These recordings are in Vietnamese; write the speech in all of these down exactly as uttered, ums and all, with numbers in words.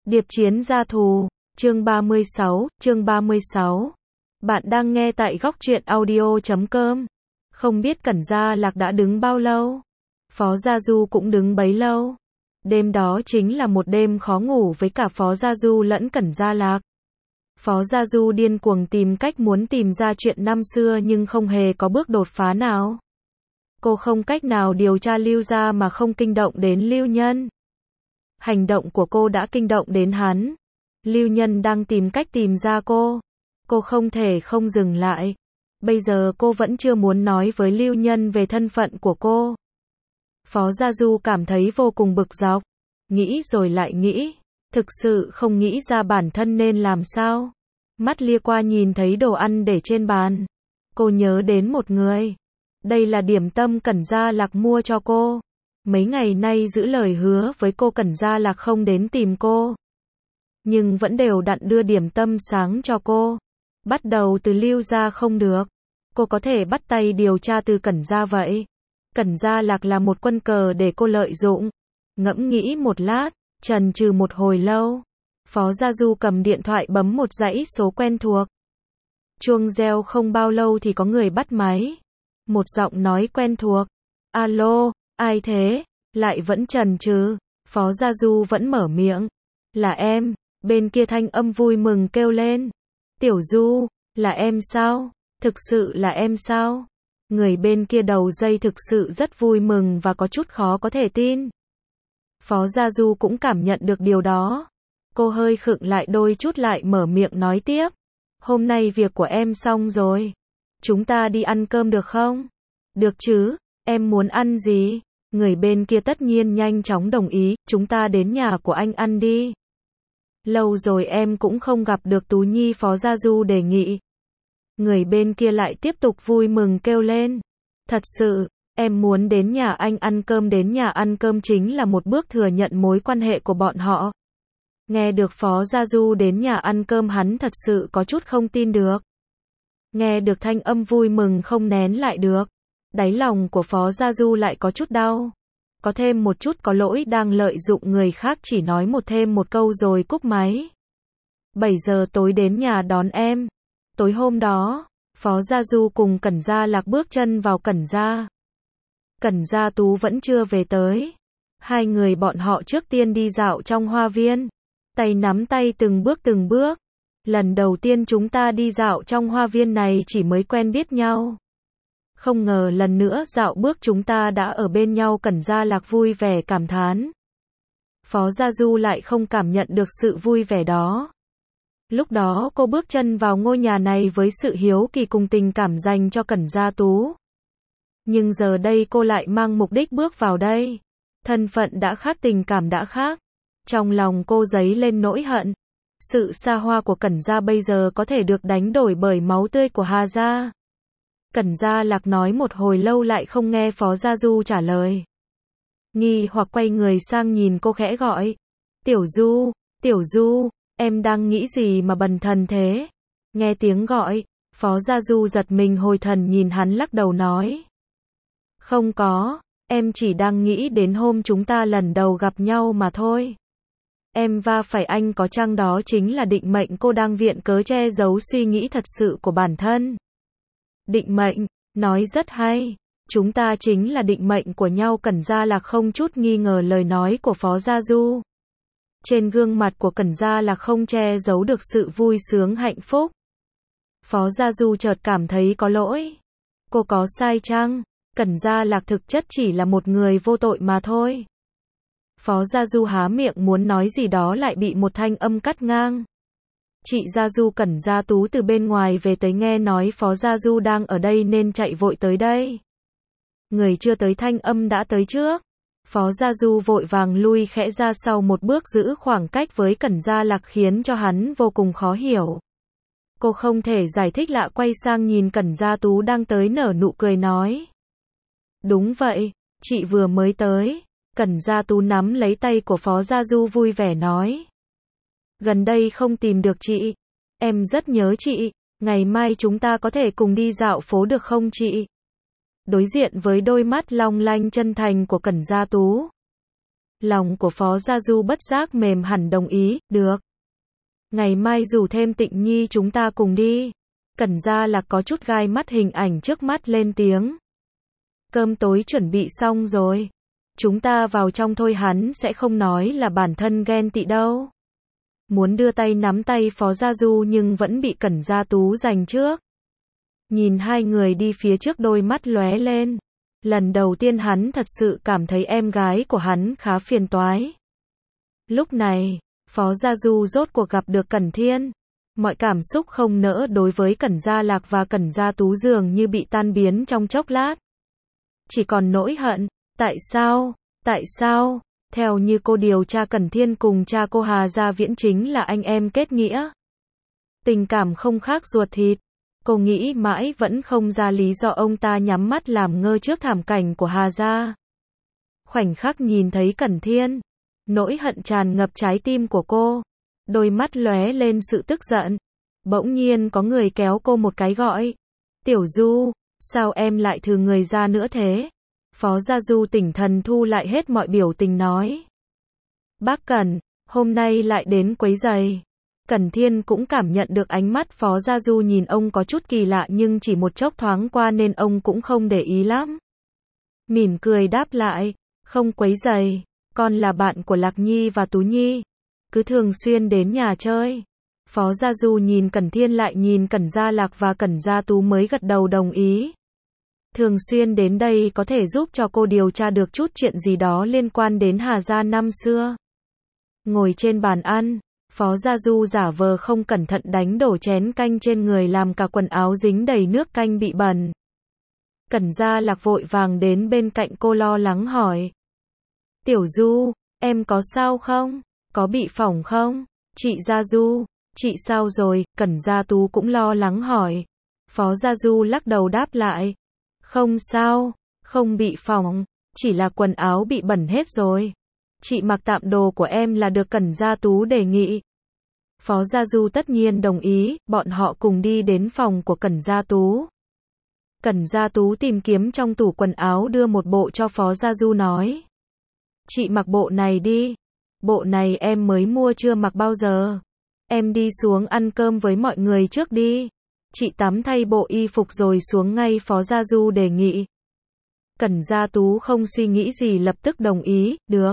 Điệp chiến gia thù, chương ba mươi sáu, chương ba mươi sáu. Bạn đang nghe tại góc truyện audio chấm com. Không biết Cẩn Gia Lạc đã đứng bao lâu. Phó Gia Du cũng đứng bấy lâu. Đêm đó chính là một đêm khó ngủ với cả Phó Gia Du lẫn Cẩn Gia Lạc. Phó Gia Du điên cuồng tìm cách muốn tìm ra chuyện năm xưa nhưng không hề có bước đột phá nào. Cô không cách nào điều tra Lưu gia mà không kinh động đến Lưu Nhân. Hành động của cô đã kinh động đến hắn. Lưu Nhân đang tìm cách tìm ra cô. Cô không thể không dừng lại. Bây giờ cô vẫn chưa muốn nói với Lưu Nhân về thân phận của cô. Phó Gia Du cảm thấy vô cùng bực dọc. Nghĩ rồi lại nghĩ. Thực sự không nghĩ ra bản thân nên làm sao. Mắt lia qua nhìn thấy đồ ăn để trên bàn. Cô nhớ đến một người. Đây là điểm tâm Cẩn Gia Lạc mua cho cô. Mấy ngày nay giữ lời hứa với cô Cẩn Gia Lạc không đến tìm cô. Nhưng vẫn đều đặn đưa điểm tâm sáng cho cô. Bắt đầu từ Lưu gia không được. Cô có thể bắt tay điều tra từ Cẩn Gia vậy. Cẩn Gia Lạc là một quân cờ để cô lợi dụng. Ngẫm nghĩ một lát, chần chừ một hồi lâu. Phó Gia Du cầm điện thoại bấm một dãy số quen thuộc. Chuông reo không bao lâu thì có người bắt máy. Một giọng nói quen thuộc. Alo, ai thế? Lại vẫn chần chừ. Phó Gia Du vẫn mở miệng. Là em. Bên kia thanh âm vui mừng kêu lên. Tiểu Du, là em sao? Thực sự là em sao? Người bên kia đầu dây thực sự rất vui mừng và có chút khó có thể tin. Phó Gia Du cũng cảm nhận được điều đó. Cô hơi khựng lại đôi chút lại mở miệng nói tiếp. Hôm nay việc của em xong rồi. Chúng ta đi ăn cơm được không? Được chứ, em muốn ăn gì? Người bên kia tất nhiên nhanh chóng đồng ý, chúng ta đến nhà của anh ăn đi. Lâu rồi em cũng không gặp được Tú Nhi, Phó Gia Du đề nghị. Người bên kia lại tiếp tục vui mừng kêu lên. Thật sự, em muốn đến nhà anh ăn cơm, đến nhà ăn cơm chính là một bước thừa nhận mối quan hệ của bọn họ. Nghe được Phó Gia Du đến nhà ăn cơm hắn thật sự có chút không tin được. Nghe được thanh âm vui mừng không nén lại được. Đáy lòng của Phó Gia Du lại có chút đau. Có thêm một chút có lỗi đang lợi dụng người khác, chỉ nói một thêm một câu rồi cúp máy. bảy giờ tối đến nhà đón em. Tối hôm đó, Phó Gia Du cùng Cẩn Gia Lạc bước chân vào Cẩn Gia. Cẩn Gia Tú vẫn chưa về tới. Hai người bọn họ trước tiên đi dạo trong hoa viên. Tay nắm tay từng bước từng bước. Lần đầu tiên chúng ta đi dạo trong hoa viên này chỉ mới quen biết nhau. Không ngờ lần nữa dạo bước chúng ta đã ở bên nhau. Cẩn Gia Lạc vui vẻ cảm thán. Phó Gia Du lại không cảm nhận được sự vui vẻ đó. Lúc đó cô bước chân vào ngôi nhà này với sự hiếu kỳ cùng tình cảm dành cho Cẩn Gia Tú. Nhưng giờ đây cô lại mang mục đích bước vào đây. Thân phận đã khác, tình cảm đã khác. Trong lòng cô dấy lên nỗi hận. Sự xa hoa của Cẩn Gia bây giờ có thể được đánh đổi bởi máu tươi của Hà Gia. Cẩn Gia Lạc nói một hồi lâu lại không nghe Phó Gia Du trả lời. Nghi hoặc quay người sang nhìn cô khẽ gọi. Tiểu Du, Tiểu Du, em đang nghĩ gì mà bần thần thế? Nghe tiếng gọi, Phó Gia Du giật mình hồi thần nhìn hắn lắc đầu nói. Không có, em chỉ đang nghĩ đến hôm chúng ta lần đầu gặp nhau mà thôi. Em va phải anh có chăng đó chính là định mệnh? Cô đang viện cớ che giấu suy nghĩ thật sự của bản thân. Định mệnh, nói rất hay. Chúng ta chính là định mệnh của nhau. Cẩn Gia Lạc không chút nghi ngờ lời nói của Phó Gia Du. Trên gương mặt của Cẩn Gia Lạc không che giấu được sự vui sướng hạnh phúc. Phó Gia Du chợt cảm thấy có lỗi. Cô có sai chăng? Cẩn Gia Lạc thực chất chỉ là một người vô tội mà thôi. Phó Gia Du há miệng muốn nói gì đó lại bị một thanh âm cắt ngang. Chị Gia Du, Cẩn Gia Tú từ bên ngoài về tới, nghe nói Phó Gia Du đang ở đây nên chạy vội tới đây. Người chưa tới thanh âm đã tới trước. Phó Gia Du vội vàng lui khẽ ra sau một bước, giữ khoảng cách với Cẩn Gia Lạc khiến cho hắn vô cùng khó hiểu. Cô không thể giải thích lạ quay sang nhìn Cẩn Gia Tú đang tới nở nụ cười nói. Đúng vậy, chị vừa mới tới. Cẩn Gia Tú nắm lấy tay của Phó Gia Du vui vẻ nói. Gần đây không tìm được chị. Em rất nhớ chị. Ngày mai chúng ta có thể cùng đi dạo phố được không chị? Đối diện với đôi mắt long lanh chân thành của Cẩn Gia Tú. Lòng của Phó Gia Du bất giác mềm hẳn đồng ý, được. Ngày mai rủ thêm Tịnh Nhi chúng ta cùng đi. Cẩn Gia Lạc có chút gai mắt hình ảnh trước mắt lên tiếng. Cơm tối chuẩn bị xong rồi. Chúng ta vào trong thôi, hắn sẽ không nói là bản thân ghen tị đâu. Muốn đưa tay nắm tay Phó Gia Du nhưng vẫn bị Cẩn Gia Tú giành trước. Nhìn hai người đi phía trước, đôi mắt lóe lên. Lần đầu tiên hắn thật sự cảm thấy em gái của hắn khá phiền toái. Lúc này, Phó Gia Du rốt cuộc gặp được Cẩn Thiên. Mọi cảm xúc không nỡ đối với Cẩn Gia Lạc và Cẩn Gia Tú dường như bị tan biến trong chốc lát. Chỉ còn nỗi hận, tại sao, tại sao, theo như cô điều tra Cẩn Thiên cùng cha cô Hà Gia Viễn chính là anh em kết nghĩa. Tình cảm không khác ruột thịt. Cô nghĩ mãi vẫn không ra lý do ông ta nhắm mắt làm ngơ trước thảm cảnh của Hà Gia. Khoảnh khắc nhìn thấy Cẩn Thiên, nỗi hận tràn ngập trái tim của cô. Đôi mắt lóe lên sự tức giận. Bỗng nhiên có người kéo cô một cái gọi. Tiểu Du, sao em lại thừ người ra nữa thế? Phó Gia Du tỉnh thần thu lại hết mọi biểu tình nói. Bác Cẩn, hôm nay lại đến quấy rầy. Cẩn Thiên cũng cảm nhận được ánh mắt Phó Gia Du nhìn ông có chút kỳ lạ nhưng chỉ một chốc thoáng qua nên ông cũng không để ý lắm. Mỉm cười đáp lại, không quấy rầy, con là bạn của Lạc Nhi và Tú Nhi, cứ thường xuyên đến nhà chơi. Phó Gia Du nhìn Cẩn Thiên lại nhìn Cẩn Gia Lạc và Cẩn Gia Tú mới gật đầu đồng ý. Thường xuyên đến đây có thể giúp cho cô điều tra được chút chuyện gì đó liên quan đến Hà Gia năm xưa. Ngồi trên bàn ăn, Phó Gia Du giả vờ không cẩn thận đánh đổ chén canh trên người làm cả quần áo dính đầy nước canh bị bẩn. Cẩn Gia Lạc vội vàng đến bên cạnh cô lo lắng hỏi. Tiểu Du, em có sao không? Có bị phỏng không? Chị Gia Du, chị sao rồi? Cẩn Gia Tú cũng lo lắng hỏi. Phó Gia Du lắc đầu đáp lại. Không sao, không bị phỏng, chỉ là quần áo bị bẩn hết rồi. Chị mặc tạm đồ của em là được, Cẩn Gia Tú đề nghị. Phó Gia Du tất nhiên đồng ý, bọn họ cùng đi đến phòng của Cẩn Gia Tú. Cẩn Gia Tú tìm kiếm trong tủ quần áo đưa một bộ cho Phó Gia Du nói. Chị mặc bộ này đi, bộ này em mới mua chưa mặc bao giờ. Em đi xuống ăn cơm với mọi người trước đi. Chị tắm thay bộ y phục rồi xuống ngay, Phó Gia Du đề nghị. Cẩn Gia Tú không suy nghĩ gì lập tức đồng ý, được.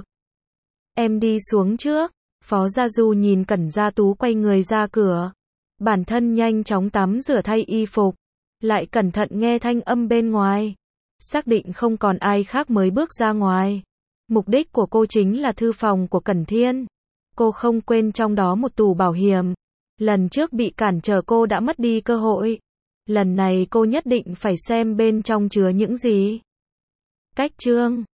Em đi xuống trước. Phó Gia Du nhìn Cẩn Gia Tú quay người ra cửa. Bản thân nhanh chóng tắm rửa thay y phục. Lại cẩn thận nghe thanh âm bên ngoài. Xác định không còn ai khác mới bước ra ngoài. Mục đích của cô chính là thư phòng của Cẩn Thiên. Cô không quên trong đó một tủ bảo hiểm. Lần trước bị cản trở cô đã mất đi cơ hội. Lần này cô nhất định phải xem bên trong chứa những gì. Cách chương